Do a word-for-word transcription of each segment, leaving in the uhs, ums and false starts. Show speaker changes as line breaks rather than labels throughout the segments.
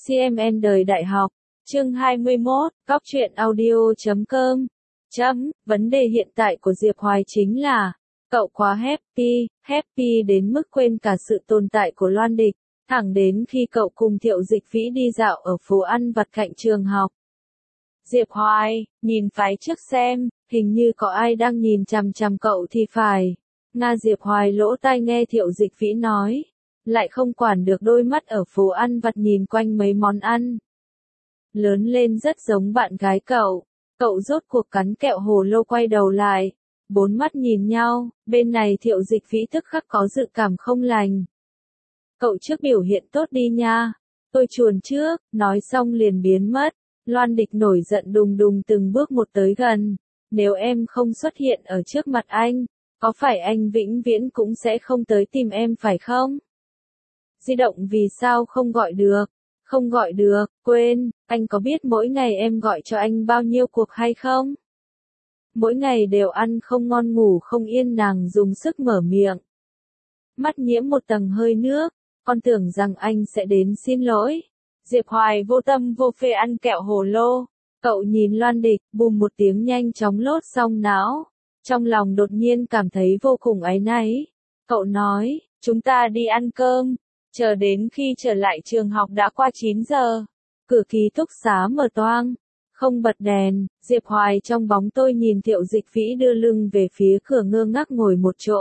xê em en đời đại học, chương hai mươi mốt, góc truyện audio chấm com. Chấm, vấn đề hiện tại của Diệp Hoài chính là, cậu quá happy, happy đến mức quên cả sự tồn tại của Loan Địch, thẳng đến khi cậu cùng Thiệu Dịch Vĩ đi dạo ở phố ăn vặt cạnh trường học. Diệp Hoài, nhìn phái trước xem, hình như có ai đang nhìn chằm chằm cậu thì phải. Nga Diệp Hoài lỗ tai nghe Thiệu Dịch Vĩ nói, lại không quản được đôi mắt ở phố ăn vặt nhìn quanh mấy món ăn. Lớn lên rất giống bạn gái cậu, cậu rốt cuộc cắn kẹo hồ lô quay đầu lại, bốn mắt nhìn nhau, bên này Thiệu Dịch Vĩ tức khắc có dự cảm không lành. Cậu trước biểu hiện tốt đi nha, tôi chuồn trước, nói xong liền biến mất. Loan Địch nổi giận đùng đùng từng bước một tới gần, nếu em không xuất hiện ở trước mặt anh, có phải anh vĩnh viễn cũng sẽ không tới tìm em phải không? Di động vì sao không gọi được? Không gọi được, quên, anh có biết mỗi ngày em gọi cho anh bao nhiêu cuộc hay không? Mỗi ngày đều ăn không ngon ngủ không yên, nàng dùng sức mở miệng. Mắt nhiễm một tầng hơi nước, con tưởng rằng anh sẽ đến xin lỗi. Diệp Hoài vô tâm vô phê ăn kẹo hồ lô. Cậu nhìn Loan Địch, bùm một tiếng nhanh chóng lốt xong não. Trong lòng đột nhiên cảm thấy vô cùng áy náy. Cậu nói, chúng ta đi ăn cơm. Chờ đến khi trở lại trường học đã qua chín giờ. Cửa ký túc xá mở toang. Không bật đèn, Diệp Hoài trong bóng tôi nhìn Thiệu Dịch Vĩ đưa lưng về phía cửa ngơ ngác ngồi một chỗ.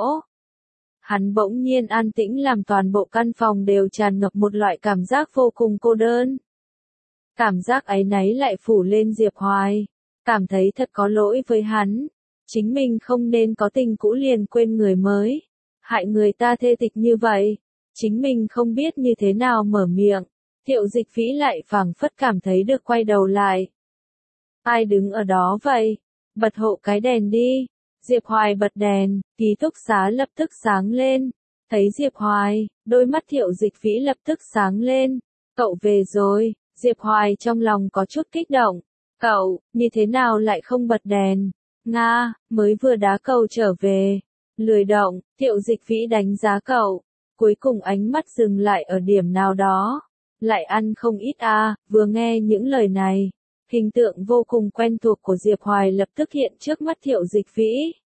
Hắn bỗng nhiên an tĩnh làm toàn bộ căn phòng đều tràn ngập một loại cảm giác vô cùng cô đơn. Cảm giác áy náy lại phủ lên Diệp Hoài. Cảm thấy thật có lỗi với hắn. Chính mình không nên có tình cũ liền quên người mới. Hại người ta thê tịch như vậy. Chính mình không biết như thế nào mở miệng. Thiệu Dịch Vĩ lại phảng phất cảm thấy được quay đầu lại. Ai đứng ở đó vậy? Bật hộ cái đèn đi. Diệp Hoài bật đèn, ký túc xá lập tức sáng lên. Thấy Diệp Hoài, đôi mắt Thiệu Dịch Vĩ lập tức sáng lên. Cậu về rồi, Diệp Hoài trong lòng có chút kích động. Cậu, như thế nào lại không bật đèn? Nga, mới vừa đá cầu trở về. Lười động, Thiệu Dịch Vĩ đánh giá cậu. Cuối cùng ánh mắt dừng lại ở điểm nào đó. Lại ăn không ít à, vừa nghe những lời này. Hình tượng vô cùng quen thuộc của Diệp Hoài lập tức hiện trước mắt Thiệu Dịch Vĩ.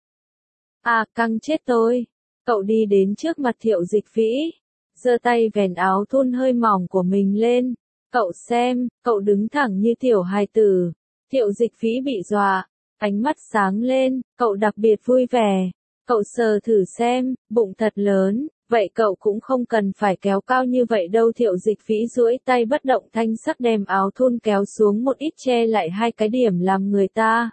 À, căng chết tôi. Cậu đi đến trước mặt Thiệu Dịch Vĩ. Giơ tay vén áo thun hơi mỏng của mình lên. Cậu xem, cậu đứng thẳng như tiểu hài tử. Thiệu Dịch Vĩ bị dọa. Ánh mắt sáng lên, cậu đặc biệt vui vẻ. Cậu sờ thử xem, bụng thật lớn. Vậy cậu cũng không cần phải kéo cao như vậy đâu. Thiệu Dịch Vĩ duỗi tay bất động thanh sắc đem áo thun kéo xuống một ít che lại hai cái điểm làm người ta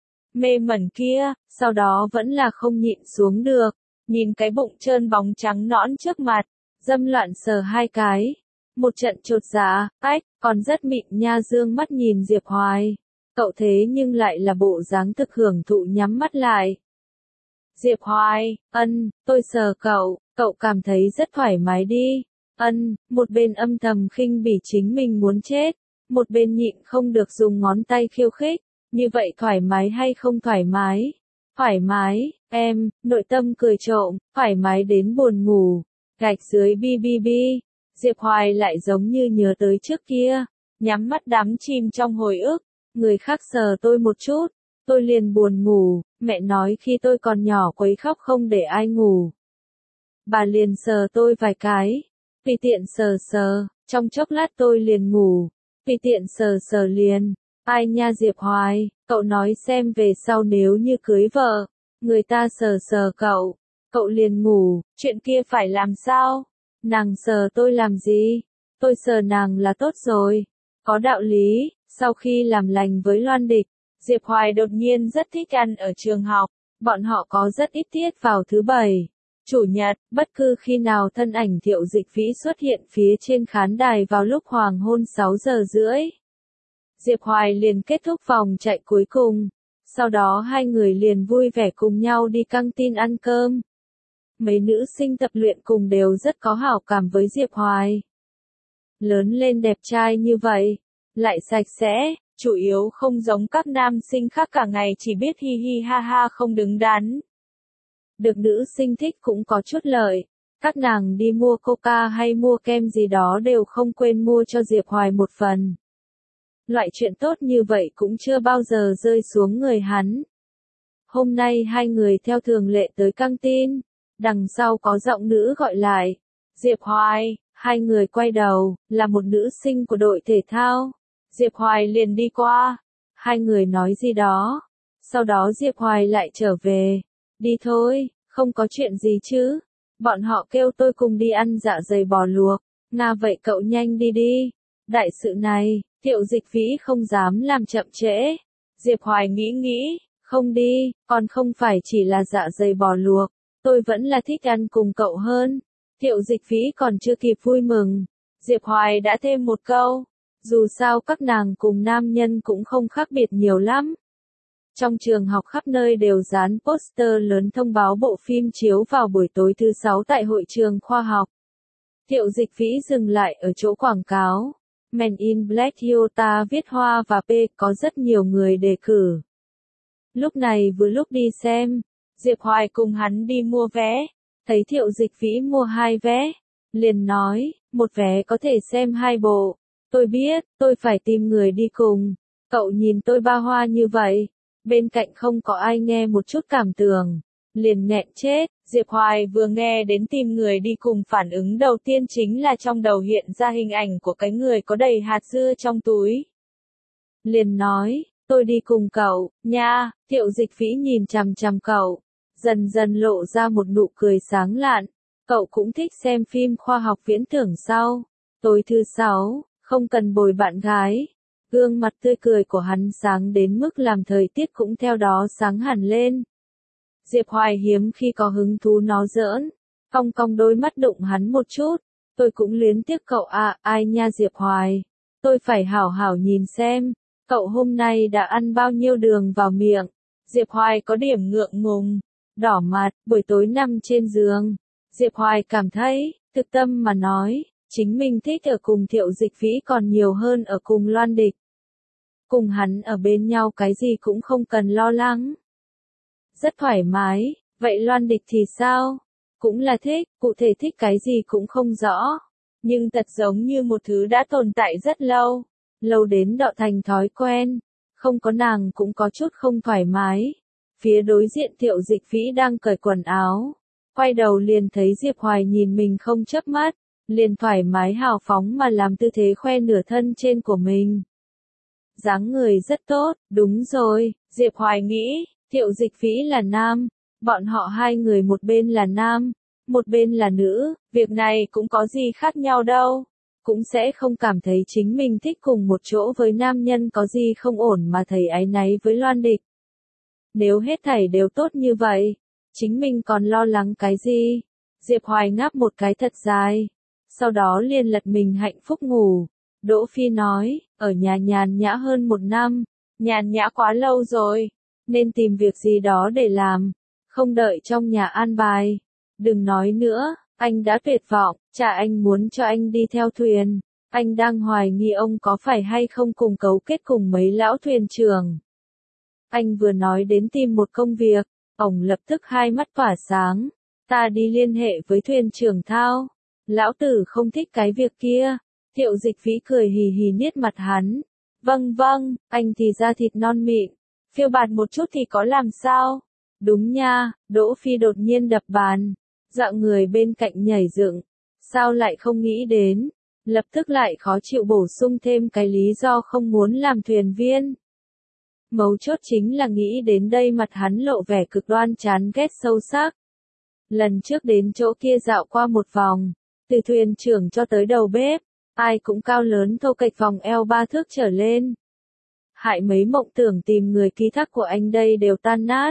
mê mẩn kia, sau đó vẫn là không nhịn xuống được, nhìn cái bụng trơn bóng trắng nõn trước mặt, dâm loạn sờ hai cái, một trận chột dạ, ách, còn rất mịn nha. Dương mắt nhìn Diệp Hoài, cậu thế nhưng lại là bộ dáng thực hưởng thụ nhắm mắt lại. Diệp Hoài, ân, tôi sờ cậu, cậu cảm thấy rất thoải mái đi. Ân, một bên âm thầm khinh bỉ chính mình muốn chết, một bên nhịn không được dùng ngón tay khiêu khích. Như vậy thoải mái hay không thoải mái? Thoải mái, em, nội tâm cười trộm, thoải mái đến buồn ngủ. Gạch dưới bi bi bi. Diệp Hoài lại giống như nhớ tới trước kia, nhắm mắt đắm chìm trong hồi ức. Người khác sờ tôi một chút, tôi liền buồn ngủ, mẹ nói khi tôi còn nhỏ quấy khóc không để ai ngủ. Bà liền sờ tôi vài cái, tùy tiện sờ sờ, trong chốc lát tôi liền ngủ, tùy tiện sờ sờ liền. Ai nha Diệp Hoài, cậu nói xem về sau nếu như cưới vợ, người ta sờ sờ cậu, cậu liền ngủ, chuyện kia phải làm sao? Nàng sờ tôi làm gì? Tôi sờ nàng là tốt rồi. Có đạo lý. Sau khi làm lành với Loan Địch, Diệp Hoài đột nhiên rất thích ăn ở trường học. Bọn họ có rất ít tiết vào thứ bảy, chủ nhật, bất cứ khi nào thân ảnh Thiệu Dịch Vĩ xuất hiện phía trên khán đài vào lúc hoàng hôn sáu giờ rưỡi. Diệp Hoài liền kết thúc vòng chạy cuối cùng. Sau đó hai người liền vui vẻ cùng nhau đi căng tin ăn cơm. Mấy nữ sinh tập luyện cùng đều rất có hảo cảm với Diệp Hoài. Lớn lên đẹp trai như vậy, lại sạch sẽ, chủ yếu không giống các nam sinh khác cả ngày chỉ biết hi hi ha ha không đứng đắn. Được nữ sinh thích cũng có chút lợi, Các nàng đi mua coca hay mua kem gì đó đều không quên mua cho Diệp Hoài một phần. Loại chuyện tốt như vậy cũng chưa bao giờ rơi xuống người hắn. Hôm nay hai người theo thường lệ tới căng tin, đằng sau có giọng nữ gọi lại, Diệp Hoài, hai người quay đầu, là một nữ sinh của đội thể thao. Diệp Hoài liền đi qua, hai người nói gì đó, sau đó Diệp Hoài lại trở về, đi thôi, không có chuyện gì chứ, bọn họ kêu tôi cùng đi ăn dạ dày bò luộc, Nga vậy cậu nhanh đi đi, đại sự này, Thiệu Dịch Vĩ không dám làm chậm trễ, Diệp Hoài nghĩ nghĩ, không đi, còn không phải chỉ là dạ dày bò luộc, tôi vẫn là thích ăn cùng cậu hơn. Thiệu Dịch Vĩ còn chưa kịp vui mừng, Diệp Hoài đã thêm một câu, dù sao các nàng cùng nam nhân cũng không khác biệt nhiều lắm. Trong trường học khắp nơi đều dán poster lớn thông báo bộ phim chiếu vào buổi tối thứ sáu tại hội trường khoa học. Thiệu Dịch Vĩ dừng lại ở chỗ quảng cáo. Men in Black Toyota viết hoa và P có rất nhiều người đề cử. Lúc này vừa lúc đi xem, Diệp Hoài cùng hắn đi mua vé, thấy Thiệu Dịch Vĩ mua hai vé, liền nói, một vé có thể xem hai bộ. Tôi biết, tôi phải tìm người đi cùng. Cậu nhìn tôi ba hoa như vậy, bên cạnh không có ai nghe một chút cảm tưởng, liền nghẹn chết. Diệp Hoài vừa nghe đến tìm người đi cùng, phản ứng đầu tiên chính là trong đầu hiện ra hình ảnh của cái người có đầy hạt dưa trong túi. Liền nói, tôi đi cùng cậu, nha. Thiệu Dịch Vĩ nhìn chằm chằm cậu, dần dần lộ ra một nụ cười sáng lạn. Cậu cũng thích xem phim khoa học viễn tưởng sao? Tối thứ sáu, không cần bồi bạn gái. Gương mặt tươi cười của hắn sáng đến mức làm thời tiết cũng theo đó sáng hẳn lên. Diệp Hoài hiếm khi có hứng thú nó giỡn, cong cong đôi mắt đụng hắn một chút. Tôi cũng luyến tiếc cậu à, ai nha Diệp Hoài. Tôi phải hảo hảo nhìn xem, cậu hôm nay đã ăn bao nhiêu đường vào miệng. Diệp Hoài có điểm ngượng ngùng, đỏ mặt, buổi tối nằm trên giường. Diệp Hoài cảm thấy, thực tâm mà nói, chính mình thích ở cùng Thiệu Dịch Vĩ còn nhiều hơn ở cùng Loan Địch. Cùng hắn ở bên nhau cái gì cũng không cần lo lắng. Rất thoải mái, vậy Loan Địch thì sao? Cũng là thích, cụ thể thích cái gì cũng không rõ. Nhưng thật giống như một thứ đã tồn tại rất lâu. Lâu đến đọ thành thói quen. Không có nàng cũng có chút không thoải mái. Phía đối diện Thiệu Dịch Vĩ đang cởi quần áo. Quay đầu liền thấy Diệp Hoài nhìn mình không chớp mắt. Liền thoải mái hào phóng mà làm tư thế khoe nửa thân trên của mình. Dáng người rất tốt, đúng rồi, Diệp Hoài nghĩ, Thiệu Dịch Vĩ là nam, bọn họ hai người một bên là nam, một bên là nữ, việc này cũng có gì khác nhau đâu, cũng sẽ không cảm thấy chính mình thích cùng một chỗ với nam nhân có gì không ổn mà thấy áy náy với Loan Địch. Nếu hết thảy đều tốt như vậy, chính mình còn lo lắng cái gì? Diệp Hoài ngáp một cái thật dài, sau đó liền lật mình hạnh phúc ngủ. Đỗ Phi nói, ở nhà nhàn nhã hơn một năm, nhàn nhã quá lâu rồi, nên tìm việc gì đó để làm, không đợi trong nhà an bài. Đừng nói nữa, anh đã tuyệt vọng, cha anh muốn cho anh đi theo thuyền, anh đang hoài nghi ông có phải hay không cùng cấu kết cùng mấy lão thuyền trưởng. Anh vừa nói đến tìm một công việc, ông lập tức hai mắt tỏa sáng, ta đi liên hệ với thuyền trưởng Thao, lão tử không thích cái việc kia. Thiệu Dịch Vĩ cười hì hì niết mặt hắn. Vâng vâng, anh thì da thịt non mịn, phiêu bạt một chút thì có làm sao? Đúng nha, Đỗ Phi đột nhiên đập bàn. Dạo người bên cạnh nhảy dựng. Sao lại không nghĩ đến? Lập tức lại khó chịu bổ sung thêm cái lý do không muốn làm thuyền viên. Mấu chốt chính là nghĩ đến đây mặt hắn lộ vẻ cực đoan chán ghét sâu sắc. Lần trước đến chỗ kia dạo qua một vòng, từ thuyền trưởng cho tới đầu bếp. Ai cũng cao lớn thô kệch vòng eo ba thước trở lên. Hại mấy mộng tưởng tìm người ký thác của anh đây đều tan nát.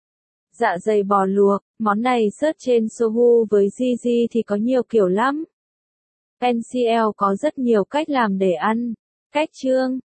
Dạ dày bò luộc, món này search trên Sohu với Gigi thì có nhiều kiểu lắm. en xê lờ có rất nhiều cách làm để ăn. Cách chương,